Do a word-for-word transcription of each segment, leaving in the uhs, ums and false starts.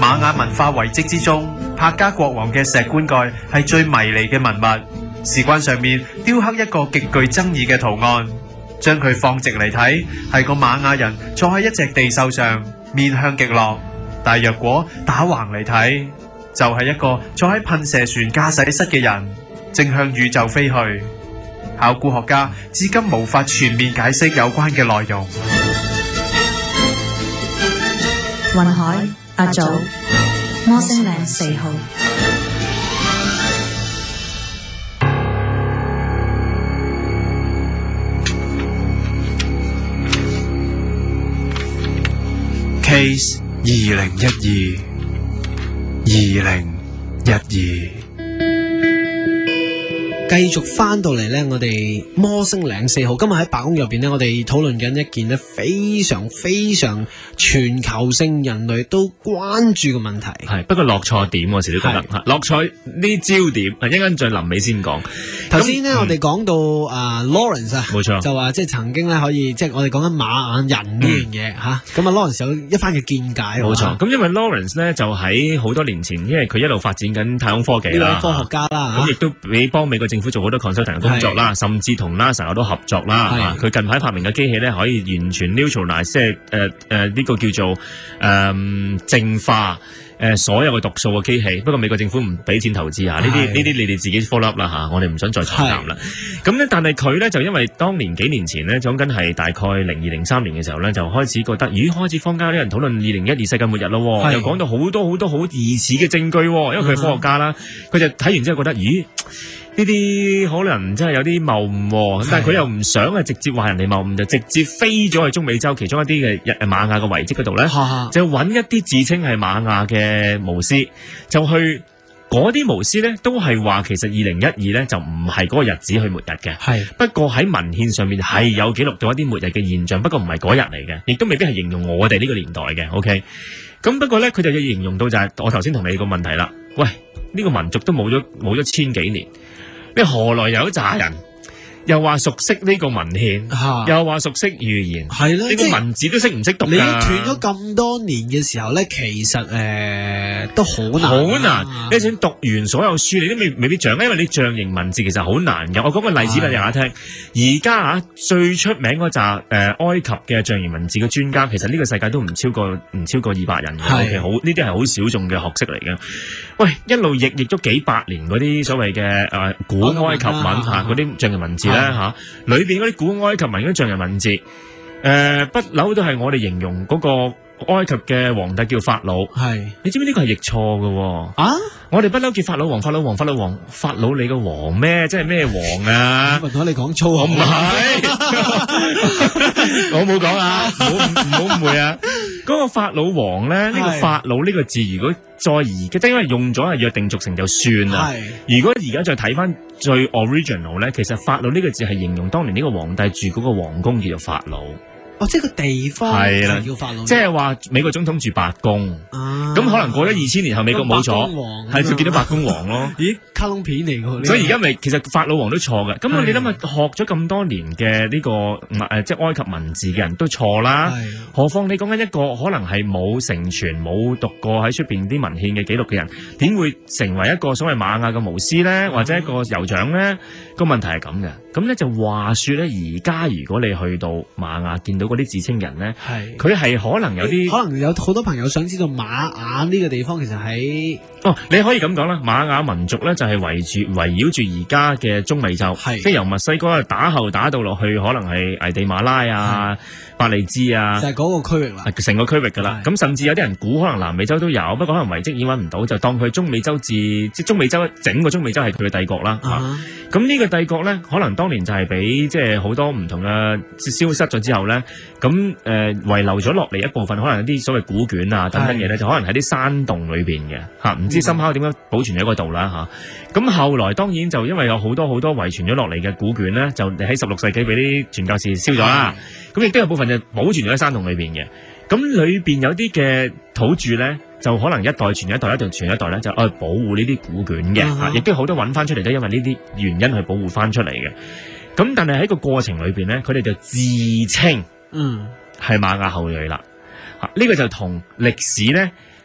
瑪雅文化遺跡之中，柏加國王嘅石棺蓋係最迷離嘅文物。石棺上面雕刻一個極具爭議嘅圖案，將佢放直嚟睇，係個瑪雅人坐喺一隻地獸上，面向極樂；但若果打橫嚟睇，就係、是、一個坐喺噴射船駕駛室嘅人，正向宇宙飛去。考古學家至今無法全面解釋有關嘅內容。 雲海阿祖摩星嶺四號。 Case 二零一二二零一二。 繼續翻到嚟咧，我哋摩星嶺四號今日喺白宮入邊咧，我哋討論緊一件咧非常非常全球性人類都關注嘅問題。 係不過落錯點，我時都覺得吓落錯呢焦點，一陣間再臨尾先講。 頭先咧，我哋講到啊 Lawrence 啊， 冇錯， 就話即係曾經咧可以，即係我哋講緊瑪雅人呢樣嘢吓。咁啊 Lawrence 有一番嘅見解。 冇錯。咁因為 Lawrence 咧就喺好多年前，因為佢一路發展緊太空科技啦， 呢位科學家啦， 咁亦都俾幫美國政府做好多 consulting 嘅工作啦，甚至同 NASA 有都合作啦。佢近排發明嘅機器咧，可以完全 neutralize， 即係誒誒呢個叫做誒淨化誒所有嘅毒素嘅機器。不過美國政府唔俾錢投資啊，呢啲呢啲你哋自己 follow up 啦嚇，我哋唔想再談啦。咁咧，但係佢咧就因為當年幾年前咧，講緊係大概零二零三年嘅時候咧，就開始覺得，咦，開始坊間啲人討論二零一二世界末日咯，又講到好多好多好疑似嘅證據，因為佢係科學家啦，佢就睇完之後覺得，咦，呢啲可能真係有啲謬誤，但係佢又唔想係直接話人哋謬誤，就直接飛咗去中美洲其中一啲嘅瑪雅嘅遺跡嗰度咧，就揾一啲自稱係瑪雅嘅巫師，就去嗰啲巫師咧都係話其實二零一二咧就唔係嗰個日子去末日嘅，係不過喺文獻上面係有記錄到一啲末日嘅現象，不過唔係嗰日嚟嘅，亦都未必係形容我哋呢個年代嘅。OK， 咁不過咧佢就要形容到就係我頭先同你個問題啦。喂，呢個民族都冇咗冇咗千幾年。你何來有一紮人又話熟悉呢個文獻，啊、又話熟悉語言，係啦，呢個文字都識唔識讀㗎？你斷咗咁多年嘅時候咧，其實誒、呃、都好難，好難。你想讀完所有書，你都未未必掌握，因為你象形文字其實好難嘅。我講個例子俾大家聽。而家啊，最出名嗰紮誒埃及嘅象形文字嘅專家，其實呢個世界都唔超過唔超過二百人嘅，係好呢啲係好小眾嘅學識嚟嘅。喂，一路譯譯咗幾百年嗰啲所謂嘅誒、呃、古埃及文嚇嗰啲象形文字。咧嚇，裏邊嗰啲古埃及文嗰啲象形文字，誒、呃、不嬲都係我哋形容嗰個埃及嘅皇帝叫法老。係，你知唔知呢個係譯錯嘅喎？啊！我哋不嬲叫法老王，法老王，法老王，法老你個王咩？即係咩王啊？唔好你講粗口，唔係，我冇講啊！唔好唔好誤會啊！嗰、那個法老王咧，呢、這個法老呢個字，如果再而家，即係因為用咗係約定俗成就算啦。如果而家再睇翻最 original 咧，其實法老呢個字係形容當年呢個皇帝住嗰個皇宮叫做法老。哦，即係個地方係啦，叫法老，即係話美國總統住白宮。啊，咁可能過咗二千年後，美國冇咗，係就見到白宮王咯。咦，卡通片嚟㗎，所以而家咪其實法老王都錯嘅。咁我你諗下，學咗咁多年嘅呢個誒，即係埃及文字嘅人都錯啦。何況你講緊一個可能係冇承傳、冇讀過喺出邊啲文獻嘅記錄嘅人，點會成為一個所謂瑪雅嘅巫師咧，或者一個酋長咧？個問題係咁嘅。咁咧就話說咧，而家如果你去到瑪雅見到嗰啲自稱人咧，係佢係可能有啲，可能有好多朋友想知道瑪雅呢個地方其實喺哦，你可以咁講啦，瑪雅民族咧就係圍住圍繞住而家嘅中美洲，係即係由墨西哥打後打到落去，可能係危地馬拉啊、伯利茲啊，就係嗰個區域啦，成個區域噶啦。咁甚至有啲人估可能南美洲都有，不過可能遺跡已經揾唔到，就當佢中美洲自即係中美洲整個中美洲係佢嘅帝國啦。咁呢、uh-huh. 個帝國咧，可能當年就係俾即係好多唔同嘅消失咗之後咧，咁誒、呃、遺留咗落嚟一部分，可能有啲所謂古卷啊等等嘢咧，就可能喺啲山洞裏邊嘅嚇，唔知深刻點樣保存喺嗰度啦嚇。咁、啊、後來當然就因為有好多好多遺傳咗落嚟嘅古卷咧，就喺十六世紀俾啲傳教士燒咗啦。咁亦都有部分就保存咗喺山洞裏邊嘅。咁裏邊有啲嘅土著咧，就可能一代傳一代，一代傳一代咧，就愛保護呢啲古卷嘅嚇，亦、uh-huh. 都好多揾翻出嚟都因為呢啲原因去保護翻出嚟嘅。咁但係喺個過程裏邊咧，佢哋就自稱嗯係瑪雅後裔啦。嚇、uh-huh. 呢個就同歷史咧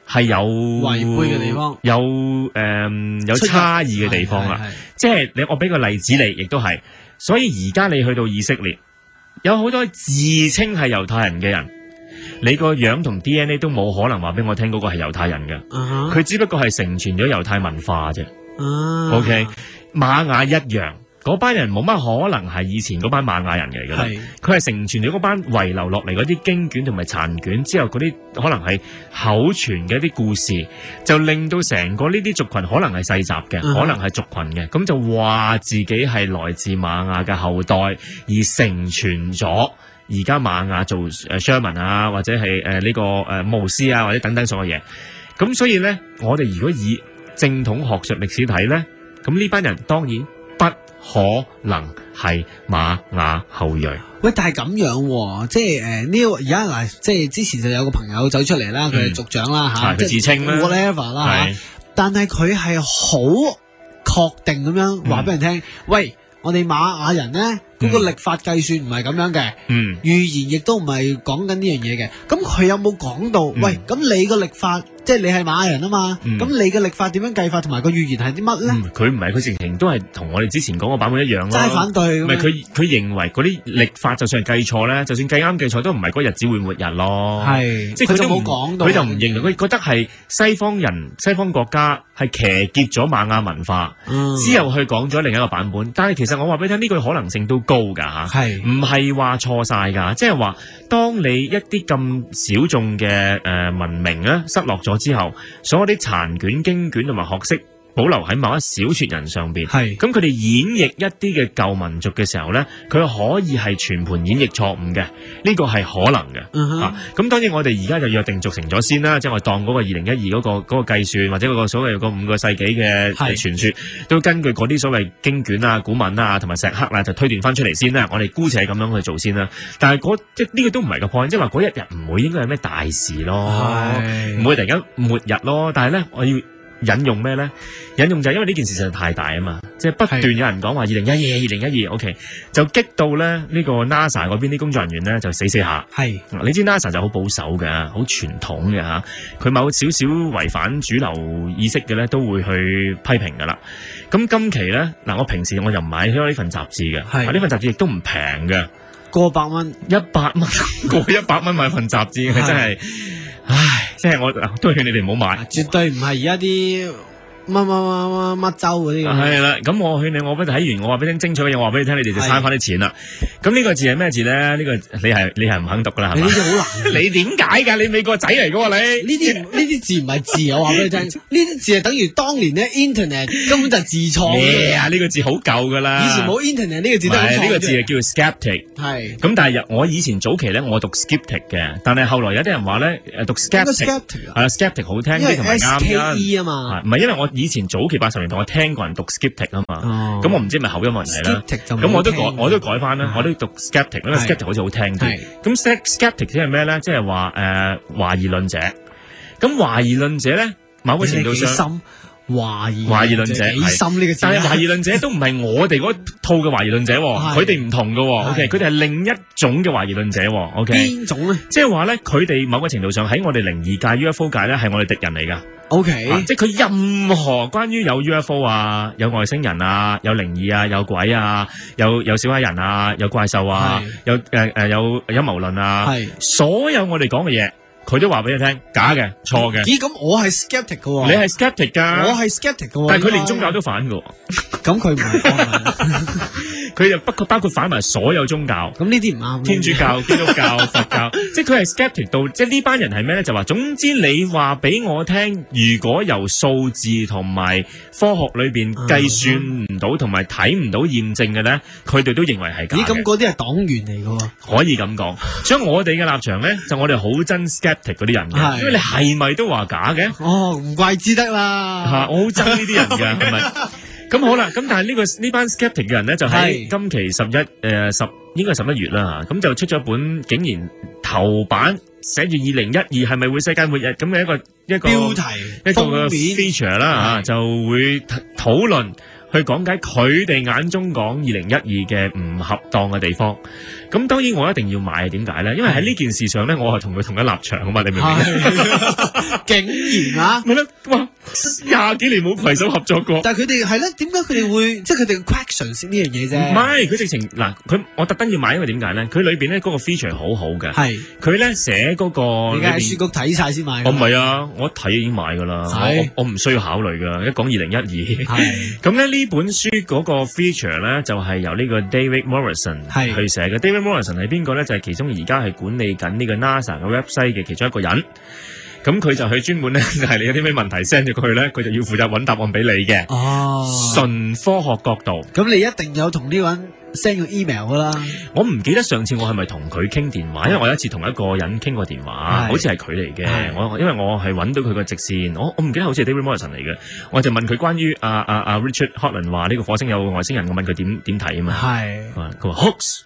係有違背嘅地方， 有誒、呃、有差異嘅地方啦。即係你我俾個例子你，亦都係。所以而家你去到以色列，有好多自稱係猶太人嘅人，你個樣同 D N A 都冇可能話俾我聽嗰個係猶太人嘅，佢、uh-huh. 只不過係承傳咗猶太文化啫。Uh-huh. OK， 瑪雅一樣。嗰班人冇乜可能係以前嗰班瑪雅人嚟㗎啦，佢係承傳咗嗰班遺留落嚟嗰啲經卷同埋殘卷之後，嗰啲可能係口傳嘅一啲故事，就令到成個呢啲族群可能係世襲嘅，嗯、可能係族群嘅，咁就話自己係來自瑪雅嘅後代，而承傳咗而家瑪雅做誒 shaman 啊，或者係誒呢個誒巫師啊，或者等等所有嘢。咁所以咧，我哋如果以正統學術歷史睇咧，咁呢班人當然不可能係瑪雅後裔。 喂，但係咁樣，即係誒呢個而家嗱，即係之前就有個朋友走出嚟啦，佢係族長啦吓， 佢自稱啦 whatever 啦吓，但係佢係好確定咁樣話俾人聽，喂，我哋瑪雅人咧嗰個曆法計算唔係咁樣嘅，嗯，預言亦都唔係講緊呢樣嘢嘅。咁佢有冇講到？喂，咁你個曆法？即係你係瑪雅人啊嘛，咁、嗯、你嘅曆法點樣計法，同埋個預言係啲乜咧？佢唔係，佢直情都係同我哋之前講個版本一樣咯。齋反對，唔係佢佢認為嗰啲曆法就算係計錯咧，就算計啱計錯都唔係嗰日子會末日咯。係，即係佢就冇講到，佢就唔認同，佢覺得係西方人、西方國家係騎劫咗瑪雅文化，嗯、之後去講咗另一個版本。但係其實我話俾你聽，呢、這個可能性都高㗎嚇，係唔係話錯晒㗎？即係話當你一啲咁小眾嘅誒、呃、文明咧失落咗之後，所有啲殘卷、經卷同埋學識保留喺某一小撮人上邊，係咁佢哋演繹一啲嘅舊民族嘅時候咧，佢可以係全盤演繹錯誤嘅，呢個係可能嘅。咁、uh-huh. 啊、當然我哋而家就約定俗成咗先啦，即係我當嗰個二零一二嗰個嗰、嗰個計算或者嗰個所謂個五個世紀嘅傳說，都根據嗰啲所謂經卷啊、古文啊同埋石刻啊，就推斷翻出嚟先啦。我哋姑且咁樣去做先啦。但係嗰即係呢個都唔係個 point，即係話嗰一日唔會應該係咩大事咯，唔會突然間末日咯。但係咧，我要引用咩咧？引用就係因為呢件事實在太大啊嘛，即係不斷有人講話二零一二、二零一二，OK， 就激到咧呢個 NASA 嗰邊啲工作人員咧就死死下。係，你知 NASA 就好保守嘅，好傳統嘅嚇，佢某少少違反主流意識嘅咧都會去批評噶啦。咁今期咧嗱，我平時我又唔買開呢份雜誌嘅，係呢份雜誌亦都唔平嘅，過百蚊，一百蚊，過一百蚊買份雜誌，真係。唉，即係我都勸你哋唔好買，絕對唔係而家啲乜乜乜乜乜州嗰啲。係啦，咁我勸你，我俾你睇完，我話俾你聽精彩嘅嘢，我話俾你聽，你哋就慳翻啲錢啦。咁呢個字係咩字咧？呢、這個你係你係唔肯讀噶啦，係嘛？呢啲好難。你點解噶？你美國仔嚟噶喎你？呢啲呢啲字唔係字，我話俾你聽，呢啲字係等於當年咧 Internet 根本就係自創嘅。咩啊？呢個字好舊噶啦。以前冇 Internet 呢個字都係。呢、這個字係叫 skeptic。係。咁但係我以前早期咧，我讀 skeptic 嘅，但係後來有啲人話咧，誒讀 skeptic 係啊 skeptic 好聽啲同埋啱嘅。啊嘛。唔係因為我以前早期八十年代我聽過人讀 skeptic 啊嘛。哦。咁我唔知係咪口音問題啦。咁我都改我都改翻啦，我都讀 skeptic， 因為 skeptic 好似好聽啲。咁 skeptic 即係咩咧？即係話誒懷疑論者。咁懷疑論者咧，某個程度上懷疑懷疑論者幾深呢個字？但係懷疑論者都唔係我哋嗰套嘅懷疑論者，佢哋唔同嘅。OK，佢哋係另一種嘅懷疑論者。OK，邊種咧？即係話咧，佢哋某個程度上喺我哋靈異界 U F O 界咧，係我哋敵人嚟噶。OK，啊、即係佢任何關於有 U F O 啊、有外星人啊、有靈異啊、有鬼啊、有有小矮人啊、有怪獸啊、有誒誒、呃、有陰謀論啊，係所有我哋講嘅嘢，佢都話俾你聽，假嘅、錯嘅。咦？咁我係 skeptic 嘅，你係 skeptic 噶，我係 skeptic 嘅，但係佢連宗教都反嘅。咁佢唔係，佢就不括包括反埋所有宗教。咁呢啲唔啱。天主教、基督教、佛教，即係佢係 skeptic 到，即係呢班人係咩咧？就話總之你話俾我聽，如果由數字同埋科學裏邊計算唔到，同埋睇唔到驗證嘅咧，佢哋都認為係假嘅。咦？咁嗰啲係黨員嚟嘅，可以咁講。所以我哋嘅立場咧，就我哋好憎 skeptic 嗰啲人嘅，因為你係咪都話假嘅？哦，唔怪之得啦。吓，我好憎呢啲人嘅，係咪？咁好啦，咁但係呢、這個呢班 skeptic 嘅人咧，就喺今期十一誒十應該係十一月啦，咁就出咗本竟然頭版寫住二零一二係咪會世界末日咁嘅一個一個標題一個嘅 feature 啦吓，就會討論去講解佢哋眼中講二零一二嘅唔恰當嘅地方。咁當然我一定要買，點解咧？因為喺呢件事上咧，我係同佢同一立場啊嘛，你明唔明？ 竟然啊！ 咪咧，哇！廿幾年冇攜手合作過。 但係佢哋係咧，點解佢哋會即係佢哋嘅 question 識呢樣嘢啫？ 唔係，佢直情嗱，佢我特登要買，因為點解咧？佢裏邊咧嗰個 feature 好好嘅。係。佢咧寫嗰個。 你梗係喺書局睇晒先買。 我唔係啊，我一睇已經買㗎啦。係。我唔需要考慮㗎。一講二零一二。係。咁咧呢本書嗰個 feature 咧就係由呢個 David Morrison 去寫嘅。David Morrison 係邊個咧？就係其中而家係管理緊呢個 NASA 嘅 website 嘅其中一個人。咁佢就去專門咧，就係你有啲咩問題 send 咗過去咧，佢就要負責揾答案俾你嘅。哦，純科學角度。咁你一定有同呢個人 send 個 email 噶啦。我唔記得上次我係咪同佢傾電話，因為我有一次同一個人傾過電話，好似係佢嚟嘅。我因為我係揾到佢個直線，我我唔記得好似係 David Morrison 嚟嘅，我就問佢關於阿阿阿 Richard Hoagland 話呢個火星有外星人，我問佢點點睇啊嘛。係。佢話 hoax。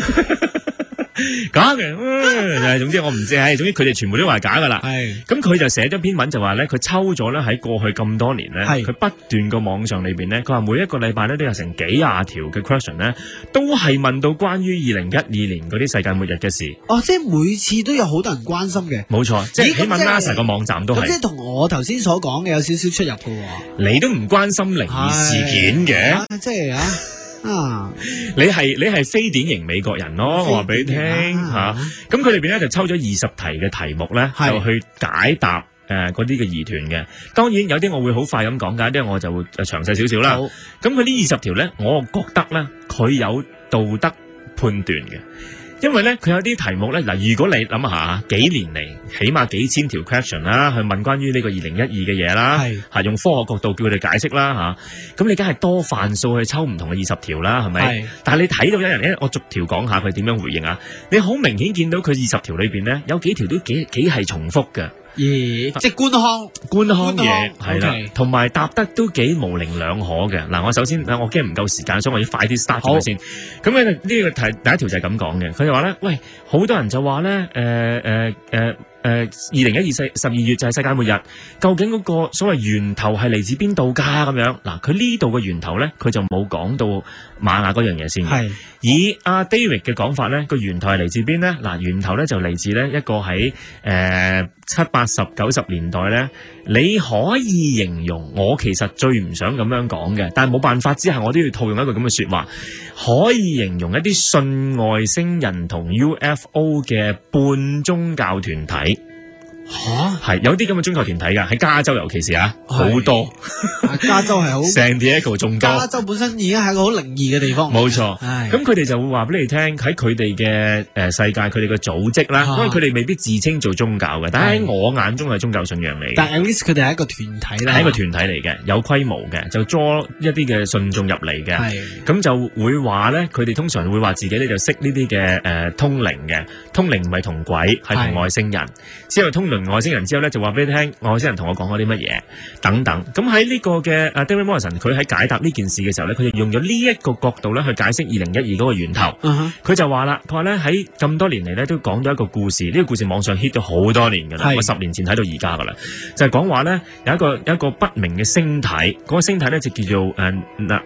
假嘅，誒，總之我唔知，係，總之佢哋全部都話假噶啦。係，咁佢就寫咗篇文就話咧，佢抽咗咧喺過去咁多年咧，佢不斷個網上裏邊咧，佢話每一個禮拜咧都有成幾廿條嘅 question 咧，都係問到關於二零一二年嗰啲世界末日嘅事。哦，即係每次都有好多人關心嘅。冇錯，即係起碼 NASA 個網站都係。咁即係同我頭先所講嘅有少少出入嘅。你都唔關心靈異事件嘅，即係啊。啊！你係你係非典型美國人咯，我話俾你聽吓。咁佢裏邊咧就抽咗二十題嘅題目咧，就去解答誒嗰啲嘅疑團嘅。當然有啲我會好快咁講解，啲我就會詳細少少啦。咁佢呢二十條咧，我覺得咧佢有道德判斷嘅。因為咧，佢有啲題目咧，嗱，如果你諗下，幾年嚟起碼幾千條 question 啦，去問關於呢個二零一二嘅嘢啦，係，係用科學角度叫佢哋解釋啦，吓，咁你梗係多範數去抽唔同嘅二十條啦，係咪？係。但係你睇到有人咧，我逐條講下佢點樣回應啊，你好明顯見到佢二十條裏邊咧，有幾條都幾幾係重複嘅。咦，即係官腔，官腔嘢係啦，同埋答得都幾模棱兩可嘅。嗱，我首先我驚唔夠時間，所以我要快啲 start 咗佢先。咁咧呢個題第一條就係咁講嘅，佢就話咧，喂，好多人就話咧，誒誒誒。誒，二零一二世十二月就係世界末日，究竟嗰個所謂源頭係嚟自邊度㗎？咁樣嗱，佢呢度嘅源頭咧，佢就冇講到瑪雅嗰樣嘢先。係以阿 David 嘅講法咧，個源頭係嚟自邊咧？嗱，源頭咧就嚟自咧一個喺誒七八十九十年代咧，你可以形容我其實最唔想咁樣講嘅，但係冇辦法之下，我都要套用一個咁嘅説話，可以形容一啲信外星人同 U F O 嘅半宗教團體。吓，係有啲咁嘅宗教團體㗎，喺加州尤其是啊，好多。加州係好，San Diego仲多。加州本身已經係一個好靈異嘅地方。冇錯，咁佢哋就會話俾你聽喺佢哋嘅誒世界，佢哋嘅組織啦，因為佢哋未必自稱做宗教嘅，但係喺我眼中係宗教信仰嚟嘅。但係 at least 佢哋係一個團體啦，係一個團體嚟嘅，有規模嘅，就 draw 一啲嘅信眾入嚟嘅。係咁就會話咧，佢哋通常會話自己咧就識呢啲嘅誒通靈嘅，通靈唔係同鬼，係同外星人。之後通靈外星人之後咧，就話俾你聽，外星人同我講過啲乜嘢等等。咁喺呢個嘅阿 David Morrison，佢喺解答呢件事嘅時候咧，佢就用咗呢一個角度咧去解釋二零一二嗰個源頭。佢、uh-huh. 就話啦，佢話咧喺咁多年嚟咧都講咗一個故事，呢、這個故事網上 hit 咗好多年㗎啦，我十年前睇到而家㗎啦，就係講話咧有一個有一個不明嘅星體，嗰、那個星體咧就叫做誒誒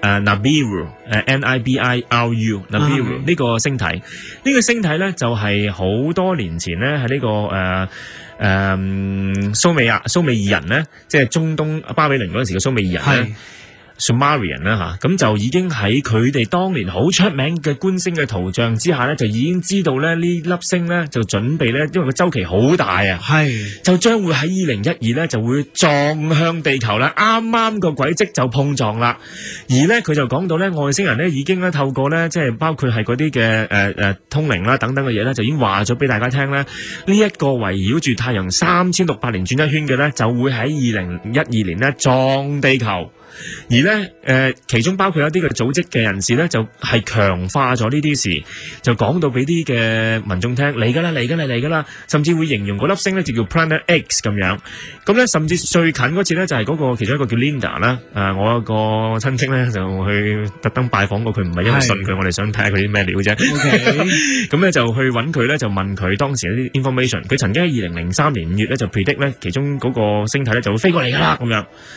Nibiru 誒 N I B I R U Nibiru 呢個星體，呢、這個星體咧就係、是、好多年前咧喺呢、這個誒。呃誒、嗯，蘇美亞蘇美爾人咧，即係中東巴比倫嗰陣時嘅蘇美爾人咧。Sumerian 啦嚇，咁就已經喺佢哋當年好出名嘅觀星嘅圖像之下咧，就已經知道咧呢粒星咧就準備咧，因為個周期好大啊，係就將會喺二零一二咧就會撞向地球啦，啱啱個軌跡就碰撞啦。而咧佢就講到咧外星人咧已經咧透過咧即係包括係嗰啲嘅誒誒通靈啦等等嘅嘢咧，就已經話咗俾大家聽咧，呢、這、一個圍繞住太陽三千六百年轉一圈嘅咧，就會喺二零一二年咧撞地球。而咧，誒、呃，其中包括有啲嘅組織嘅人士咧，就係、是、強化咗呢啲事，就講到俾啲嘅民眾聽嚟噶啦，嚟噶啦，嚟噶啦，甚至會形容嗰粒星咧就叫 Planet X 咁樣。咁咧，甚至最近嗰次咧就係、是、嗰個其中一個叫 Linda 啦、呃，誒，我有個親戚咧就去特登拜訪過佢，唔係因為信佢，我哋想睇下佢啲咩料啫。OK，咁咧就去揾佢咧，就問佢當時一啲 information。佢曾經喺二零零三年五月咧就 predict 咧，其中嗰個星體咧就會飛過嚟噶啦，咁樣。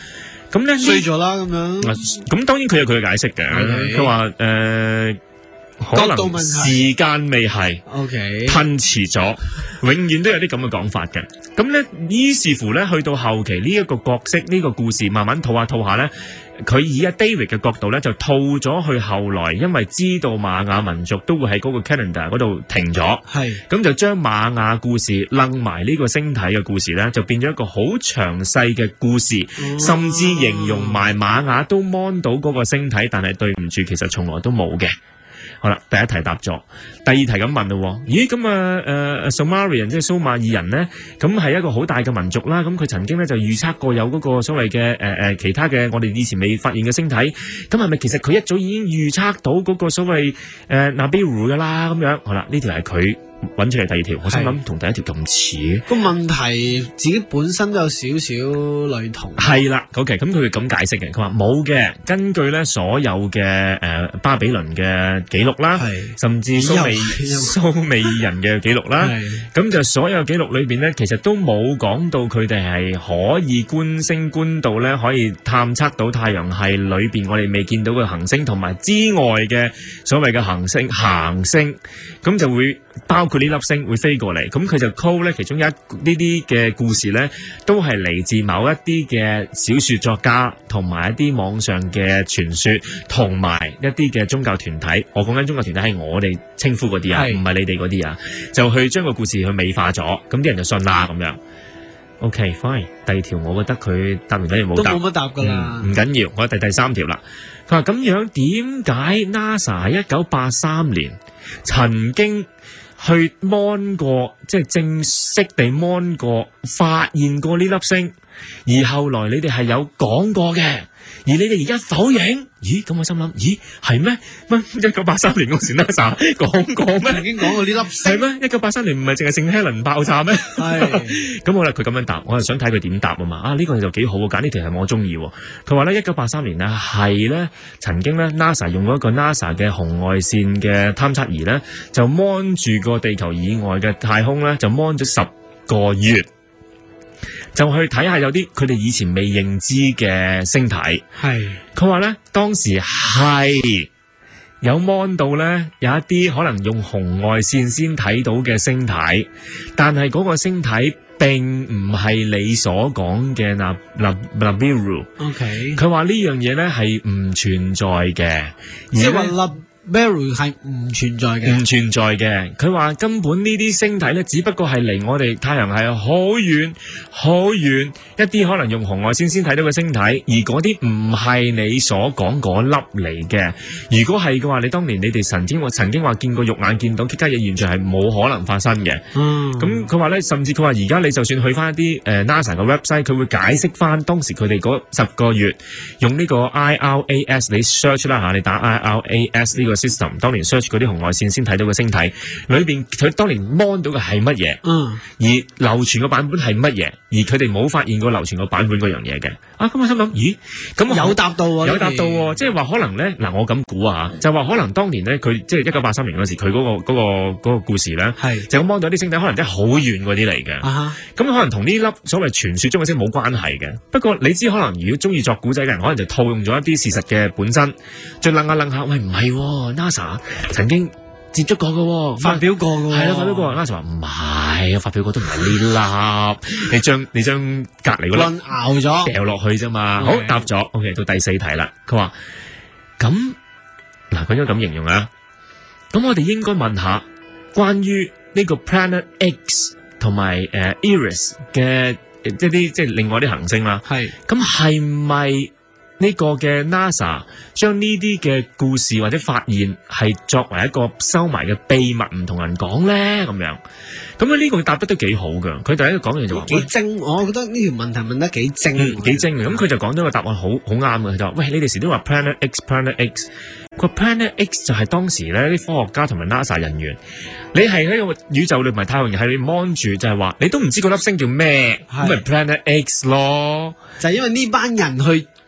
咁咧衰咗啦咁樣。 咁當然佢有佢嘅解釋嘅，佢話誒可能時間未係 ，OK， 褪遲咗，永遠都有啲咁嘅講法嘅。咁咧，於是乎咧，去到後期呢一個角色呢個故事慢慢套下套下咧，佢以阿 David 嘅角度咧就套咗去後來，因為知道瑪雅民族都會喺嗰個 calendar 嗰度停咗， 係咁就將瑪雅故事楞埋呢個星體嘅故事咧，就變咗一個好詳細嘅故事， 哦甚至形容埋瑪雅都 mon 到嗰個星體，但係對唔住，其實從來都冇嘅。好啦，第一題答咗，第二題咁問咯，咦咁啊誒 Sumerian 即係蘇馬爾人咧，咁係一個好大嘅民族啦，咁佢曾經咧就預測過有嗰個所謂嘅誒誒其他嘅我哋以前未發現嘅星體，咁係咪其實佢一早已經預測到嗰個所謂誒 Nabiru 噶啦咁樣？好啦，呢條係佢揾出嚟第二條，我心諗同第一條咁似。 個問題自己本身都有少少類同。 係啦 ，OK，咁佢咁解釋嘅，佢話冇嘅，根據咧所有嘅誒、呃、巴比倫嘅記錄啦，甚至蘇美蘇美爾人嘅記錄啦，咁就所有記錄裏邊咧，其實都冇講到佢哋係可以觀星觀到咧，可以探測到太陽系裏邊我哋未見到嘅行星，同埋之外嘅所謂嘅行星行星，咁就會包括呢粒星會飛過嚟，咁佢就 call 咧其中一呢啲嘅故事咧，都係嚟自某一啲嘅小説作家，同埋一啲網上嘅傳說，同埋一啲嘅宗教團體。我講緊宗教團體係我哋稱呼嗰啲啊，唔係你哋嗰啲啊，就去將個故事去美化咗，咁啲人就信啦咁樣。OK fine，第二條我覺得佢答完等於冇答， 都冇乜答噶啦， 唔緊要，我第第三條啦。佢話咁樣點解 NASA 喺一九八三年曾經去 mon 過，即係正式地 mon 過，發現過呢粒星，而後來你哋係有講過嘅，而你哋而家否認？咦，咁我心諗，咦係咩？乜一九八三年嗰時 NASA 講過咩？ 曾經講過呢粒星係咩？一九八三年唔係淨係聖希倫爆炸咩？ 係咁好啦，佢咁樣答，我係想睇佢點答啊嘛。啊呢、這個就幾好，揀呢條係我中意。佢話咧，一九八三年咧係咧曾經咧 NASA 用過一個 NASA 嘅紅外線嘅探測儀咧，就 mon 住個地球以外嘅太空咧，就 mon 咗十個月。就去睇下有啲佢哋以前未認知嘅星體，係佢話咧當時係有 mon 到咧有一啲可能用紅外線先睇到嘅星體，但係嗰個星體並唔係你所講嘅那那 Nabiru。OK， 佢話呢樣嘢咧係唔存在嘅， 即係話 Nabiru 係唔存在嘅， 唔存在嘅。佢話根本呢啲星體咧，只不過係離我哋太陽系好遠好遠一啲，可能用紅外線先睇到嘅星體，而嗰啲唔係你所講嗰粒嚟嘅。如果係嘅話，你當年你哋曾經話曾經話見過肉眼見到其他嘢，完全係冇可能發生嘅。嗯，咁佢話咧，甚至佢話而家你就算去翻一啲誒、呃、NASA 嘅 website， 佢會解釋翻當時佢哋嗰十個月用呢個 I R A S， 你 search 啦嚇，你打 I R A S 呢個 system， 當年 search 嗰啲紅外線先睇到嘅星體，裏邊佢當年 mon 到嘅係乜嘢？嗯，而流傳嘅版本係乜嘢？而佢哋冇發現過流傳個版本嗰樣嘢嘅。啊，咁我心諗，咦，咁有答到喎， 有答到喎，即係話可能咧，嗱，我咁估啊，就話可能當年咧，佢即係一九八三年嗰時，佢嗰個嗰個嗰個故事咧，係就 mon 到啲星體，可能真係好遠嗰啲嚟嘅。啊，咁可能同呢粒所謂傳說中嘅星冇關係嘅。不過你知，可能如果中意作古仔嘅人，可能就套用咗一啲事實嘅本身，再諗下諗下，喂，唔係喎 NASA 曾經接觸過嘅， 發表過嘅， 係啦，發表過。NASA 話唔係，發表過都唔係呢粒，你將你將隔離嗰粒拗咗掉落去啫嘛。好，答咗。OK， 到第四題啦。佢話咁嗱，佢應該咁形容啊。咁我哋應該問下關於呢個 Planet X 同埋誒 Eris 嘅即係啲即係另外啲行星啦。係咁係咪？呢個嘅 NASA 將呢啲嘅故事或者發現係作為一個收埋嘅秘密，唔同人講咧咁樣。咁啊呢個答得都幾好噶。佢第一個講完就話幾精，我覺得呢條問題問得幾精， 嗯、幾精嘅。咁佢就講咗個答案好好啱嘅。佢就話：喂，你哋時都話 Planet X，Planet X。個 Planet X 就係當時咧啲科學家同埋 NASA 人員，你係喺個宇宙裏唔係太陽系你 mon 住，就係話你都唔知嗰粒星叫咩，咁咪 Planet X 咯。 就係因為呢班人去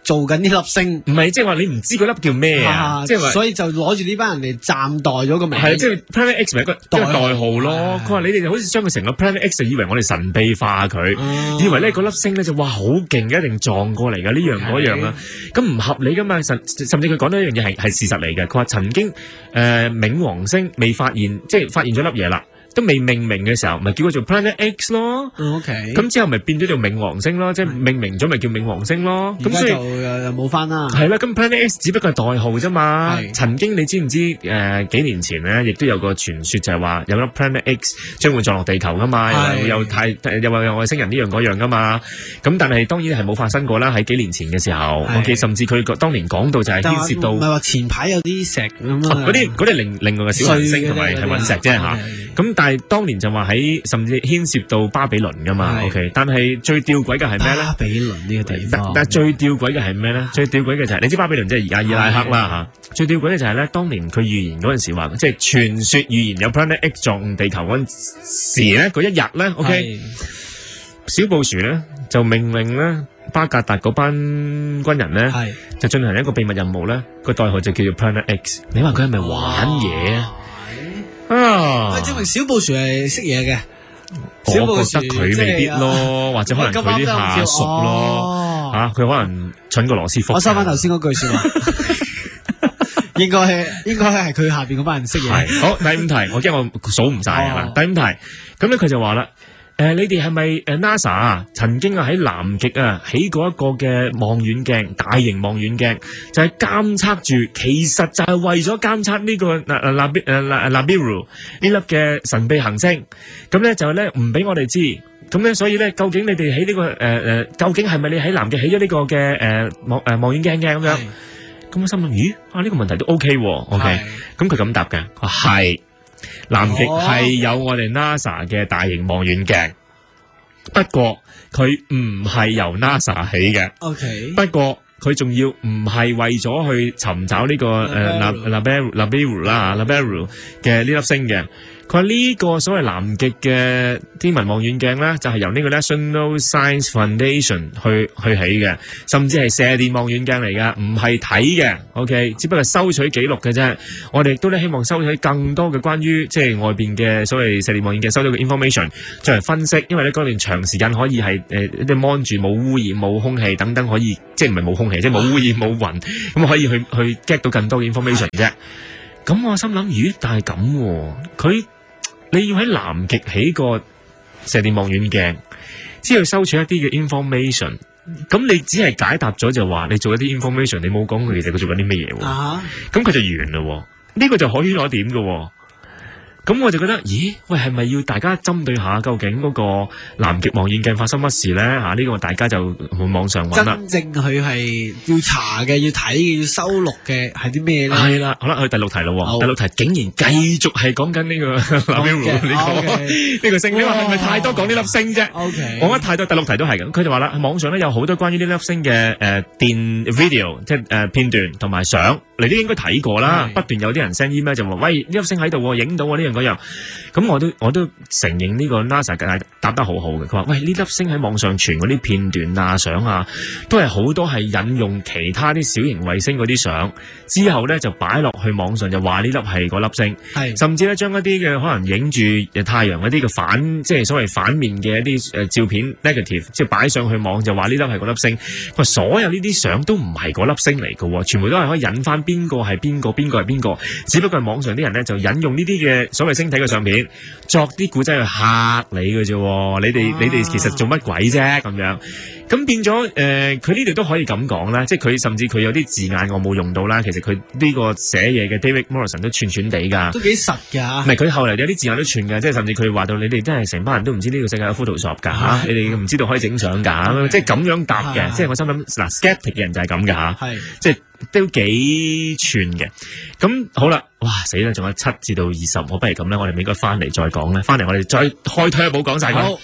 做緊呢粒星， 唔係即係話你唔知嗰粒叫咩啊？即係話， 所以就攞住呢班人嚟暫代咗個名。 係即係 Planet X 咪一個代代號咯。佢話你哋就好似將佢成個 Planet X 就以為我哋神秘化佢，以為咧嗰粒星咧就哇好勁嘅，一定撞過嚟㗎呢樣嗰樣啊。咁唔合理㗎嘛？甚甚至佢講到一樣嘢係係事實嚟嘅。佢話曾經誒冥王星未發現，即係發現咗粒嘢啦。都未命名嘅時候，咪叫佢做 Planet X 咯。 OK， 咁之後咪變咗做冥王星咯，即係命名咗咪叫冥王星咯。咁所以就又冇翻啦。 係啦，咁 Planet X 只不過係代號啫嘛。曾經你知唔知誒幾年前咧，亦都有個傳說就係話有粒 Planet X 將會撞落地球噶嘛，又有太又話有外星人呢樣嗰樣噶嘛。咁但係當然係冇發生過啦。喺幾年前嘅時候 ，OK， 甚至佢當年講到就係牽涉到，唔係話前排有啲石咁啊。 嗰啲嗰啲另另外嘅小行星同埋係隕石啫嚇。咁但係當年就話喺甚至牽涉到巴比倫噶嘛 ，OK， 但係最吊詭嘅係咩咧？ 巴比倫呢個地方， 但係最吊詭嘅係咩咧？最吊詭嘅就係、是、你知巴比倫即係而家伊拉克啦嚇。最吊詭嘅就係咧，當年佢預言嗰陣時話，即係傳說預言有 Planet X 撞地球嗰陣時咧，嗰一日咧 ，OK， 小布殊咧就命令咧巴格達嗰班軍人咧，就進行一個秘密任務咧，個代號就叫做 Planet X。你話佢係咪玩嘢啊？啊！ 證明小布殊係識嘢嘅， 我覺得佢未必咯，或者可能佢啲下屬咯，吓佢可能蠢過羅斯福。 我收翻頭先嗰句說話，應該係應該係佢下邊嗰班人識嘢。 好，第五題，我驚我數唔晒係嘛？第五題，咁咧佢就話啦。誒，你哋係咪誒 NASA 啊？曾經啊喺南極啊起過一個嘅望遠鏡，大型望遠鏡，就係監測住，其實就係為咗監測呢個嗱嗱誒嗱 Nibiru 呢粒嘅神秘行星。咁咧就咧唔俾我哋知。咁咧所以咧，究竟你哋喺呢個誒誒、呃，究竟係咪你喺南極起咗呢個嘅誒望誒望遠鏡嘅咁樣？咁我心諗，咦啊呢、這個問題都 OK 喎 ，OK。咁佢咁答嘅，係。南極係有我哋 NASA 嘅大型望遠鏡，不過佢唔係由 NASA 起嘅。 OK， 不過佢仲要唔係為咗去尋找呢、這個誒 Nibiru 啦 Nibiru 嘅呢粒星嘅。佢話呢個所謂南極嘅天文望遠鏡咧，就係、是、由呢個 National Science Foundation 去去起嘅，甚至係射電望遠鏡嚟嘅，唔係睇嘅。OK， 只不過收取記錄嘅啫。我哋亦都咧希望收取更多嘅關於即係外邊嘅所謂射電望遠鏡收到嘅 information 作為分析，因為咧嗰段長時間可以係誒一啲 mon 住冇污染、冇空氣等等，可以即係唔係冇空氣，即係冇污染、冇雲，咁可以去去 get 到更多嘅 information 啫。咁我心諗，咦？但係咁佢。你要喺南極起個射電望遠鏡，只要收取一啲嘅 information， 咁你只係解答咗就話你做一啲 information， 你冇講佢其實佢做緊啲乜嘢喎？咁佢就完啦，呢個就可圈可點嘅。咁我就覺得，咦？喂，係咪要大家針對下究竟嗰個南極望遠鏡發生乜事咧？吓、啊，呢、這個大家就喺網上揾啦。 真正佢係要查嘅、要睇嘅、要收錄嘅係啲咩咧？係啦，好啦，去第六題咯。好第六題竟然繼續係講緊呢個 Nibiru 呢個呢個星，你話係咪太多講呢粒星啫 ？OK， 我覺得太多，第六題都係咁。佢就話啦，網上咧有好多關於呢粒星嘅誒、呃、電 video， 即係誒、呃、片段同埋相，你都應該睇過啦。不斷有啲人 send email 就話，喂，呢粒星喺度，影到呢樣嗰樣。咁我都我都承認呢個 NASA 嘅答得好好嘅。佢話，喂，呢粒星喺網上傳嗰啲片段啊、相啊，都係好多係引用其他啲小型衛星嗰啲相，之後咧就擺落去網上就話呢粒係嗰粒星，係甚至咧將一啲嘅可能影住太陽嗰啲嘅反，即係所謂反面嘅一啲誒照片 negative， 即係擺上去網就話呢粒係嗰粒星。佢話所有呢啲相都唔係嗰粒星嚟嘅，全部都係可以引翻邊個係邊個，邊個係邊個，只不過係網上啲人咧就引用呢啲嘅所謂星體嘅相片，作啲古仔去嚇你嘅啫。你哋、啊、你哋其實做乜鬼啫咁樣？咁變咗誒，佢呢度都可以咁講啦，即係佢甚至佢有啲字眼我冇用到啦。其實佢呢個寫嘢嘅 David Morrison 都串串地㗎， 都幾實㗎。 唔係佢後嚟有啲字眼都串㗎，即係甚至佢話到你哋真係成班人都唔知呢個世界有 Photoshop 㗎嚇，你哋唔知道可以整相㗎，即係咁樣答嘅。即係我心諗嗱 skeptic 嘅人就係咁㗎嚇，即係都幾串嘅。咁好啦，哇死啦，仲有七至到二十，我不如咁咧，我哋應該翻嚟再講咧，翻嚟我哋再開推一步講晒佢。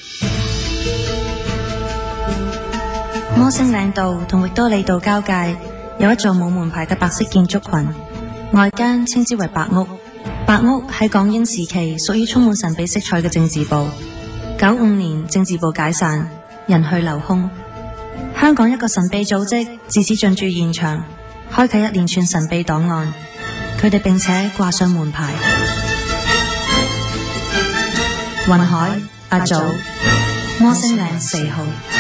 摩星嶺道同域多利道交界有一座冇門牌嘅白色建築群，外間稱之為白屋。白屋喺港英時期屬於充滿神秘色彩嘅政治部。九五年政治部解散，人去樓空。 香港一個神秘組織自此進駐現場，開啟一連串神秘檔案。佢哋並且掛上門牌。雲海、阿祖、摩星嶺四號。